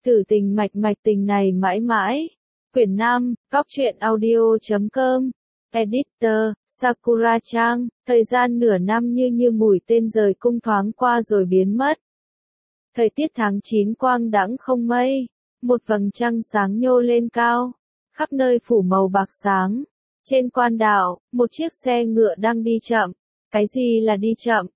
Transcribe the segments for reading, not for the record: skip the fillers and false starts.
Thử tình mạch mạch tình này mãi mãi. Quyển 5, Cóc truyện audio.com. Editor, Sakura Trang. Thời gian nửa năm như mũi tên rời cung thoáng qua rồi biến mất. Thời tiết tháng 9 quang đãng không mây. Một vầng trăng sáng nhô lên cao. Khắp nơi phủ màu bạc sáng. Trên quan đạo, một chiếc xe ngựa đang đi chậm. Cái gì là đi chậm?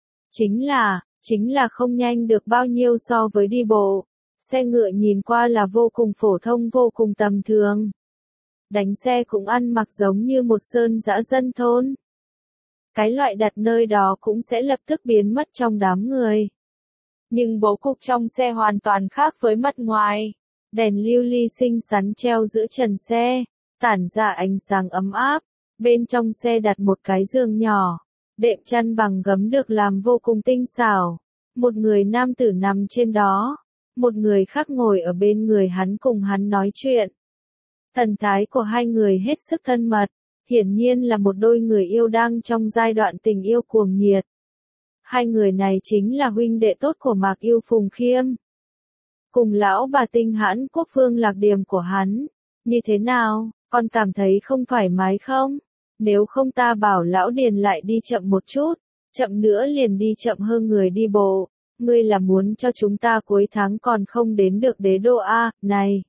Chính là không nhanh được bao nhiêu so với đi bộ. Xe ngựa nhìn qua là vô cùng phổ thông, vô cùng tầm thường. Đánh xe cũng ăn mặc giống như một sơn dã dân thôn. Cái loại đặt nơi đó cũng sẽ lập tức biến mất trong đám người. Nhưng bố cục trong xe hoàn toàn khác với mặt ngoài. Đèn lưu ly xinh xắn treo giữa trần xe, tản ra ánh sáng ấm áp. Bên trong xe đặt một cái giường nhỏ, đệm chăn bằng gấm được làm vô cùng tinh xảo. Một người nam tử nằm trên đó, một người khác ngồi ở bên người hắn cùng hắn nói chuyện. Thần thái của hai người hết sức thân mật, hiển nhiên là một đôi người yêu đang trong giai đoạn tình yêu cuồng nhiệt. Hai người này chính là huynh đệ tốt của Mạc Yêu Phùng Khiêm, cùng lão bà Tinh Hãn Quốc Vương Lạc Điềm của hắn. Như thế nào, con cảm thấy không thoải mái không? Nếu không ta bảo lão Điền lại đi chậm một chút, chậm nữa liền đi chậm hơn người đi bộ. Ngươi là muốn cho chúng ta cuối tháng còn không đến được đế đô a? Này,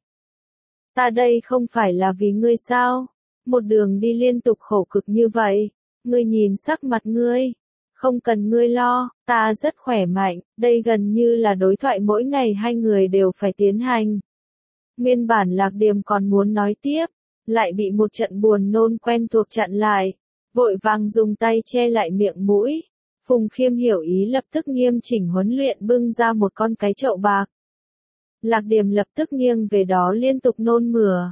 ta đây không phải là vì ngươi sao? Một đường đi liên tục khổ cực như vậy, ngươi nhìn sắc mặt ngươi. Không cần ngươi lo, ta rất khỏe mạnh, đây gần như là đối thoại mỗi ngày hai người đều phải tiến hành. Nguyên bản Lạc Điềm còn muốn nói tiếp, lại bị một trận buồn nôn quen thuộc chặn lại, vội vàng dùng tay che lại miệng mũi. Phùng Khiêm hiểu ý lập tức nghiêm chỉnh huấn luyện bưng ra một con cái chậu bạc. Lạc Điềm lập tức nghiêng về đó liên tục nôn mửa.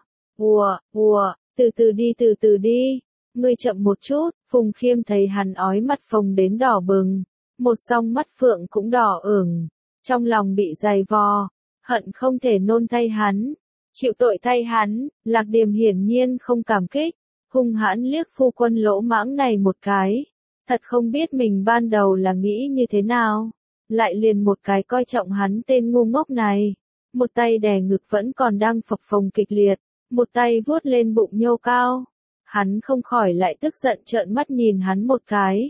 Từ từ đi, ngươi chậm một chút. Phùng Khiêm thấy hắn ói mặt phồng đến đỏ bừng, một song mắt phượng cũng đỏ ửng, trong lòng bị dày vò, hận không thể nôn thay hắn, chịu tội thay hắn. Lạc Điềm hiển nhiên không cảm kích, hung hãn liếc phu quân lỗ mãng này một cái. Thật không biết mình ban đầu là nghĩ như thế nào, lại liền một cái coi trọng hắn tên ngu ngốc này. Một tay đè ngực vẫn còn đang phập phồng kịch liệt, một tay vuốt lên bụng nhô cao. Hắn không khỏi lại tức giận trợn mắt nhìn hắn một cái.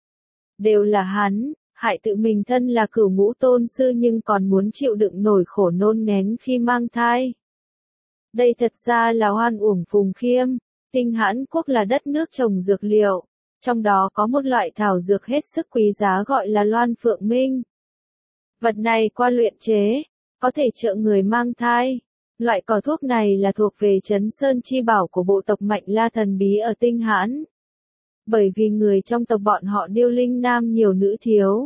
Đều là hắn, hại tự mình thân là cửu ngũ tôn sư nhưng còn muốn chịu đựng nổi khổ nôn nghén khi mang thai. Đây thật ra là oan uổng Phùng Khiêm. Tinh Hãn Quốc là đất nước trồng dược liệu. Trong đó có một loại thảo dược hết sức quý giá gọi là Loan Phượng Minh. Vật này qua luyện chế, có thể trợ người mang thai. Loại cỏ thuốc này là thuộc về Trấn Sơn Chi Bảo của bộ tộc Mạnh La thần bí ở Tinh Hãn. Bởi vì người trong tộc bọn họ Điêu Linh nam nhiều nữ thiếu.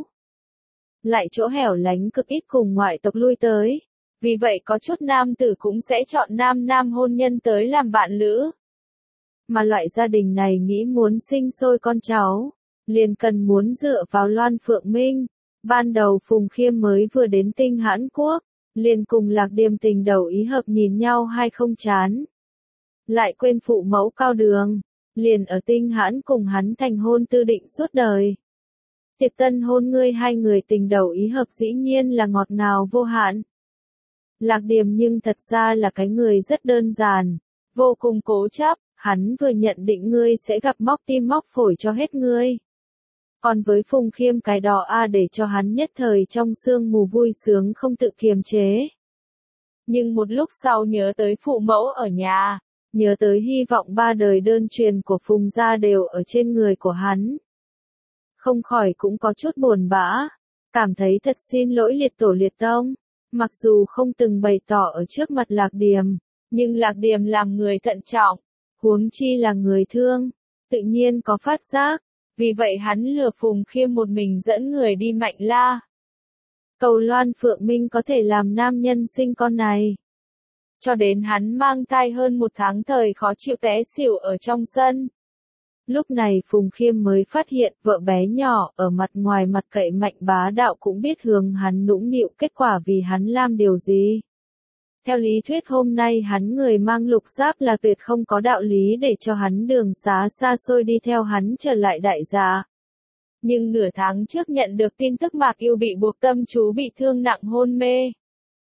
Lại chỗ hẻo lánh cực ít cùng ngoại tộc lui tới. Vì vậy có chút nam tử cũng sẽ chọn nam hôn nhân tới làm bạn lữ. Mà loại gia đình này nghĩ muốn sinh sôi con cháu, liền cần muốn dựa vào Loan Phượng Minh. Ban đầu Phùng Khiêm mới vừa đến Tinh Hãn Quốc, liền cùng Lạc Điềm tình đầu ý hợp nhìn nhau hay không chán. Lại quên phụ mẫu cao đường, liền ở Tinh Hãn cùng hắn thành hôn tư định suốt đời. Tiệc tân hôn ngươi hai người tình đầu ý hợp dĩ nhiên là ngọt ngào vô hạn. Lạc Điềm nhưng thật ra là cái người rất đơn giản, vô cùng cố chấp. Hắn vừa nhận định ngươi sẽ gặp móc tim móc phổi cho hết ngươi. Còn với Phùng Khiêm cái đó để cho hắn nhất thời trong sương mù vui sướng không tự kiềm chế. Nhưng một lúc sau nhớ tới phụ mẫu ở nhà, nhớ tới hy vọng ba đời đơn truyền của Phùng gia đều ở trên người của hắn. Không khỏi cũng có chút buồn bã, cảm thấy thật xin lỗi liệt tổ liệt tông, mặc dù không từng bày tỏ ở trước mặt Lạc Điềm, nhưng Lạc Điềm làm người thận trọng. Huống chi là người thương, tự nhiên có phát giác, vì vậy hắn lừa Phùng Khiêm một mình dẫn người đi Mạnh La. Cầu Loan Phượng Minh có thể làm nam nhân sinh con này. Cho đến hắn mang thai hơn một tháng thời khó chịu té xỉu ở trong sân. Lúc này Phùng Khiêm mới phát hiện vợ bé nhỏ ở mặt ngoài mặt cậy mạnh bá đạo cũng biết hướng hắn nũng nịu kết quả vì hắn làm điều gì. Theo lý thuyết hôm nay hắn người mang lục giáp là tuyệt không có đạo lý để cho hắn đường xá xa xôi đi theo hắn trở lại đại gia. Nhưng nửa tháng trước nhận được tin tức Mạc Yêu bị buộc tâm chú bị thương nặng hôn mê.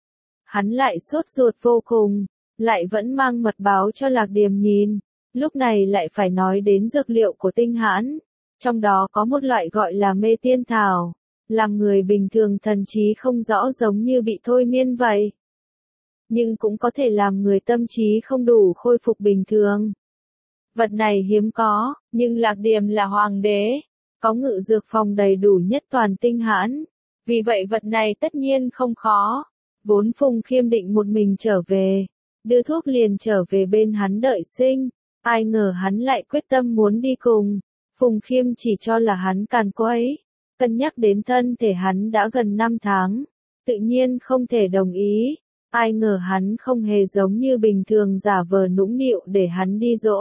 Hắn lại sốt ruột vô cùng, lại vẫn mang mật báo cho Lạc Điềm nhìn. Lúc này lại phải nói đến dược liệu của Tinh Hãn. Trong đó có một loại gọi là mê tiên thảo, làm người bình thường thần trí không rõ giống như bị thôi miên vậy. Nhưng cũng có thể làm người tâm trí không đủ khôi phục bình thường. Vật này hiếm có, nhưng Lạc Điềm là hoàng đế, có ngự dược phòng đầy đủ nhất toàn Tinh Hãn. Vì vậy vật này tất nhiên không khó. Vốn Phùng Khiêm định một mình trở về, đưa thuốc liền trở về bên hắn đợi sinh. Ai ngờ hắn lại quyết tâm muốn đi cùng. Phùng Khiêm chỉ cho là hắn càn quấy, cân nhắc đến thân thể hắn đã gần 5 tháng, tự nhiên không thể đồng ý. Ai ngờ hắn không hề giống như bình thường giả vờ nũng nịu để hắn đi dỗ.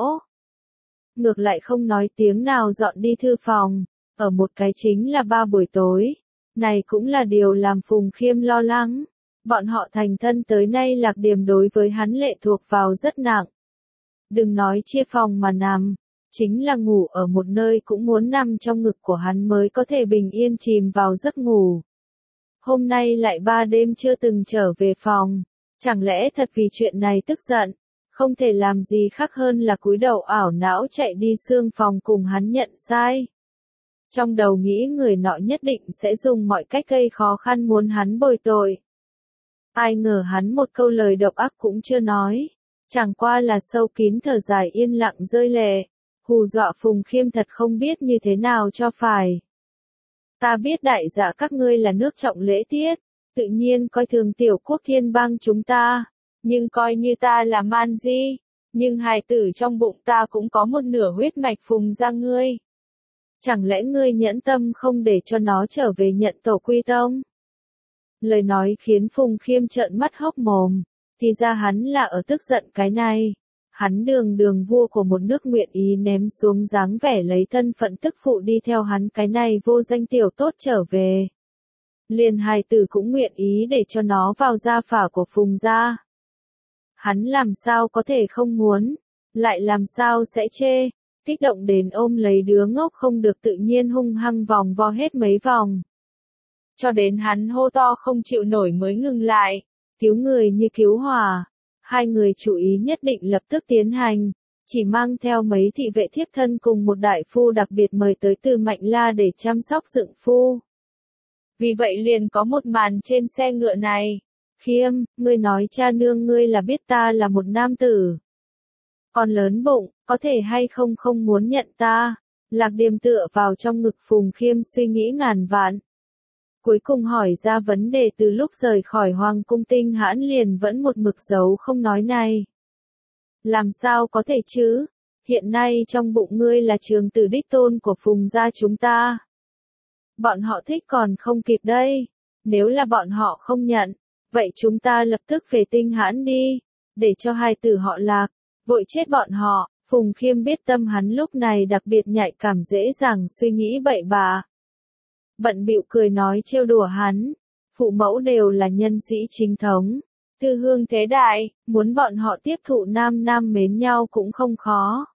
Ngược lại không nói tiếng nào dọn đi thư phòng, ở một cái chính là 3 buổi tối. Này cũng là điều làm Phùng Khiêm lo lắng. Bọn họ thành thân tới nay Lạc Điềm đối với hắn lệ thuộc vào rất nặng. Đừng nói chia phòng mà nằm, chính là ngủ ở một nơi cũng muốn nằm trong ngực của hắn mới có thể bình yên chìm vào giấc ngủ. Hôm nay lại 3 đêm chưa từng trở về phòng, chẳng lẽ thật vì chuyện này tức giận, không thể làm gì khác hơn là cúi đầu ảo não chạy đi xương phòng cùng hắn nhận sai. Trong đầu nghĩ người nọ nhất định sẽ dùng mọi cách gây khó khăn muốn hắn bồi tội. Ai ngờ hắn một câu lời độc ác cũng chưa nói. Chẳng qua là sâu kín thở dài yên lặng rơi lệ, hù dọa Phùng Khiêm thật không biết như thế nào cho phải. Ta biết đại dạ các ngươi là nước trọng lễ tiết, tự nhiên coi thường tiểu quốc thiên bang chúng ta, nhưng coi như ta là man di, nhưng hài tử trong bụng ta cũng có một nửa huyết mạch Phùng gia ngươi. Chẳng lẽ ngươi nhẫn tâm không để cho nó trở về nhận tổ quy tông? Lời nói khiến Phùng Khiêm trợn mắt hốc mồm. Thì ra hắn là ở tức giận cái này. Hắn đường vua của một nước nguyện ý ném xuống dáng vẻ lấy thân phận tức phụ đi theo hắn cái này vô danh tiểu tốt trở về. Liền hài tử cũng nguyện ý để cho nó vào gia phả của Phùng gia. Hắn làm sao có thể không muốn, lại làm sao sẽ chê, kích động đến ôm lấy đứa ngốc không được tự nhiên hung hăng vòng vo hết mấy vòng. Cho đến hắn hô to không chịu nổi mới ngừng lại. Cứu người như cứu hỏa, hai người chú ý nhất định lập tức tiến hành, chỉ mang theo mấy thị vệ thiếp thân cùng một đại phu đặc biệt mời tới từ Mạnh La để chăm sóc dựng phu. Vì vậy liền có một màn trên xe ngựa này. Khiêm, ngươi nói cha nương ngươi là biết ta là một nam tử. Còn lớn bụng, có thể hay không không muốn nhận ta. Lạc Điềm tựa vào trong ngực Phùng Khiêm suy nghĩ ngàn vạn. Cuối cùng hỏi ra vấn đề từ lúc rời khỏi Hoàng cung Tinh Hãn liền vẫn một mực giấu không nói này. Làm sao có thể chứ? Hiện nay trong bụng ngươi là trường tử đích tôn của Phùng gia chúng ta. Bọn họ thích còn không kịp đây. Nếu là bọn họ không nhận, vậy chúng ta lập tức về Tinh Hãn đi, để cho hai tử họ Lạc, vội chết bọn họ. Phùng Khiêm biết tâm hắn lúc này đặc biệt nhạy cảm dễ dàng suy nghĩ bậy bạ. Bận bịu cười nói trêu đùa hắn, phụ mẫu đều là nhân sĩ chính thống, tư hương thế đại, muốn bọn họ tiếp thụ nam nam mến nhau cũng không khó.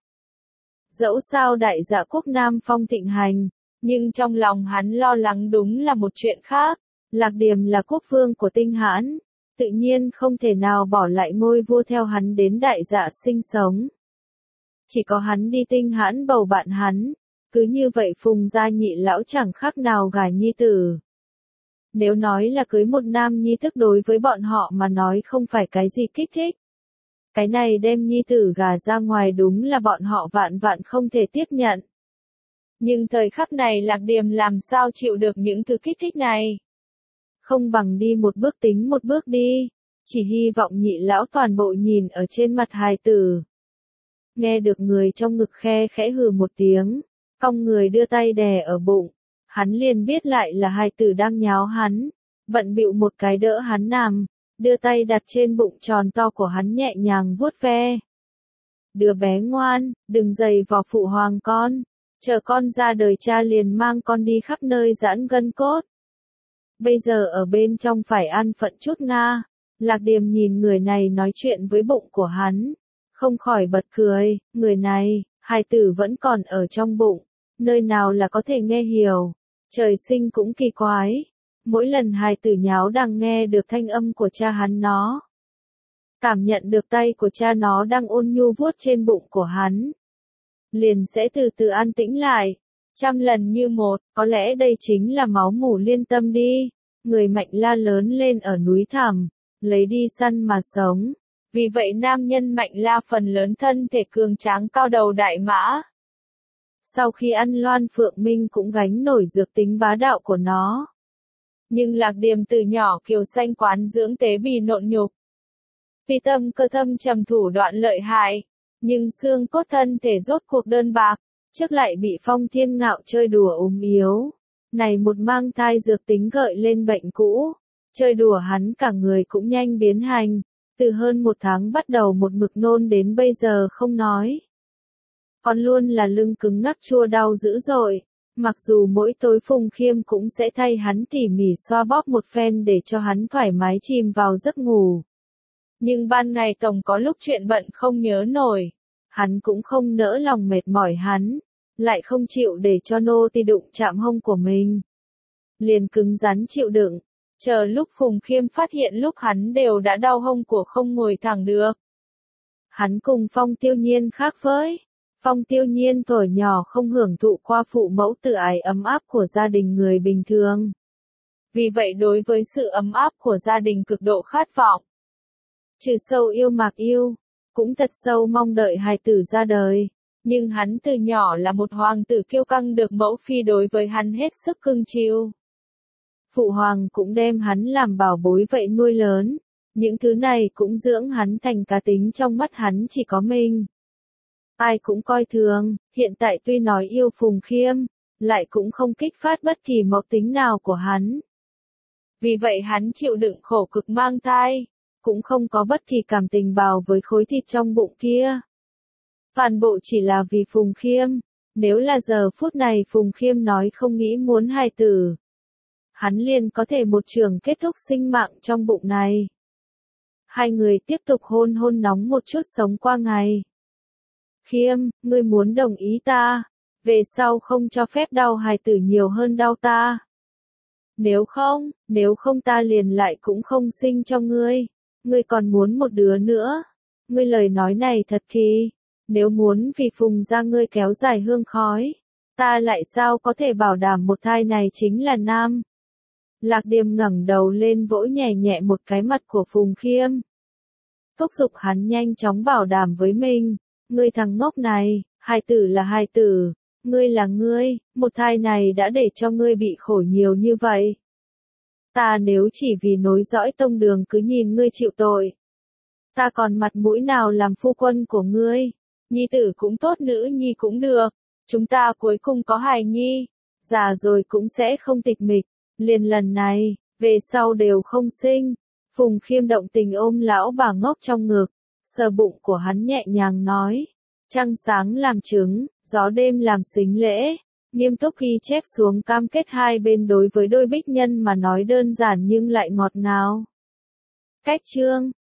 Dẫu sao đại dạ quốc Nam Phong thịnh hành, nhưng trong lòng hắn lo lắng đúng là một chuyện khác. Lạc Điềm là quốc vương của Tinh Hãn, tự nhiên không thể nào bỏ lại ngôi vua theo hắn đến đại dạ sinh sống. Chỉ có hắn đi Tinh Hãn bầu bạn hắn. Cứ như vậy Phùng gia nhị lão chẳng khác nào gả nhi tử. Nếu nói là cưới một nam nhi tức đối với bọn họ mà nói không phải cái gì kích thích. Cái này đem nhi tử gả ra ngoài đúng là bọn họ vạn vạn không thể tiếp nhận. Nhưng thời khắc này Lạc Điềm làm sao chịu được những thứ kích thích này. Không bằng đi một bước tính một bước đi. Chỉ hy vọng nhị lão toàn bộ nhìn ở trên mặt hài tử. Nghe được người trong ngực khe khẽ hừ một tiếng. Cong người đưa tay đè ở bụng, hắn liền biết lại là hài tử đang nháo hắn, bận bịu một cái đỡ hắn nằm, đưa tay đặt trên bụng tròn to của hắn nhẹ nhàng vuốt ve. Đứa bé ngoan, đừng giày vò phụ hoàng con, chờ con ra đời cha liền mang con đi khắp nơi giãn gân cốt. Bây giờ ở bên trong phải ăn phận chút nga. Lạc Điềm nhìn người này nói chuyện với bụng của hắn, không khỏi bật cười, người này, hài tử vẫn còn ở trong bụng. Nơi nào là có thể nghe hiểu, trời sinh cũng kỳ quái, Mỗi lần hài tử nháo đang nghe được thanh âm của cha hắn nó. Cảm nhận được tay của cha nó đang ôn nhu vuốt trên bụng của hắn. Liền sẽ từ từ an tĩnh lại. Trăm lần như một, có lẽ đây chính là máu mủ liên tâm đi. Người Mạnh La lớn lên ở núi thẳm, lấy đi săn mà sống. Vì vậy nam nhân Mạnh La phần lớn thân thể cường tráng cao đầu đại mã. Sau khi ăn Loan Phượng Minh cũng gánh nổi dược tính bá đạo của nó. Nhưng Lạc Điềm từ nhỏ kiều sanh quán dưỡng tế bì nộn nhục. Phi tâm cơ thâm trầm thủ đoạn lợi hại, nhưng xương cốt thân thể rốt cuộc đơn bạc, trước lại bị Phong Thiên Ngạo chơi đùa yếu. Này một mang thai dược tính gợi lên bệnh cũ, chơi đùa hắn cả người cũng nhanh biến hành, từ hơn 1 tháng bắt đầu một mực nôn đến bây giờ không nói. Còn luôn là lưng cứng ngắc chua đau dữ dội, mặc dù mỗi tối Phùng Khiêm cũng sẽ thay hắn tỉ mỉ xoa bóp một phen để cho hắn thoải mái chìm vào giấc ngủ. Nhưng ban ngày tổng có lúc chuyện bận không nhớ nổi, hắn cũng không nỡ lòng mệt mỏi hắn, lại không chịu để cho nô tỳ đụng chạm hông của mình. Liền cứng rắn chịu đựng, chờ lúc Phùng Khiêm phát hiện lúc hắn đều đã đau hông của không ngồi thẳng được. Hắn cùng Phong Tiêu Nhiên khác với. Phong Tiêu Nhiên tuổi nhỏ không hưởng thụ qua phụ mẫu tự ái ấm áp của gia đình người bình thường. Vì vậy đối với sự ấm áp của gia đình cực độ khát vọng. Trừ sâu yêu Mạc Yêu, cũng thật sâu mong đợi hài tử ra đời. Nhưng hắn từ nhỏ là một hoàng tử kiêu căng được mẫu phi đối với hắn hết sức cưng chiều. Phụ hoàng cũng đem hắn làm bảo bối vậy nuôi lớn. Những thứ này cũng dưỡng hắn thành cá tính trong mắt hắn chỉ có mình. Ai cũng coi thường, hiện tại tuy nói yêu Phùng Khiêm, lại cũng không kích phát bất kỳ mẫu tính nào của hắn. Vì vậy hắn chịu đựng khổ cực mang thai, cũng không có bất kỳ cảm tình bào với khối thịt trong bụng kia. Toàn bộ chỉ là vì Phùng Khiêm, nếu là giờ phút này Phùng Khiêm nói không nghĩ muốn hài tử, hắn liền có thể một trường kết thúc sinh mạng trong bụng này. Hai người tiếp tục hôn nóng một chút sống qua ngày. Khiêm, ngươi muốn đồng ý ta, về sau không cho phép đau hài tử nhiều hơn đau ta. Nếu không ta liền lại cũng không sinh cho ngươi còn muốn một đứa nữa. Ngươi lời nói này thật thì, nếu muốn vì Phùng gia ngươi kéo dài hương khói, ta lại sao có thể bảo đảm một thai này chính là nam. Lạc Điềm ngẩng đầu lên vỗ nhẹ nhẹ một cái mặt của Phùng Khiêm. Thúc giục hắn nhanh chóng bảo đảm với mình, ngươi thằng ngốc này, hài tử là hài tử, ngươi là ngươi, một thai này đã để cho ngươi bị khổ nhiều như vậy. Ta nếu chỉ vì nối dõi tông đường cứ nhìn ngươi chịu tội, ta còn mặt mũi nào làm phu quân của ngươi, nhi tử cũng tốt nữ nhi cũng được, chúng ta cuối cùng có hài nhi, già rồi cũng sẽ không tịch mịch, liền lần này, về sau đều không sinh. Phùng Khiêm động tình ôm lão bà ngốc trong ngực, sờ bụng của hắn nhẹ nhàng nói, trăng sáng làm chứng, gió đêm làm sính lễ, nghiêm túc ghi chép xuống cam kết hai bên đối với đôi bích nhân mà nói đơn giản nhưng lại ngọt ngào. Cách chương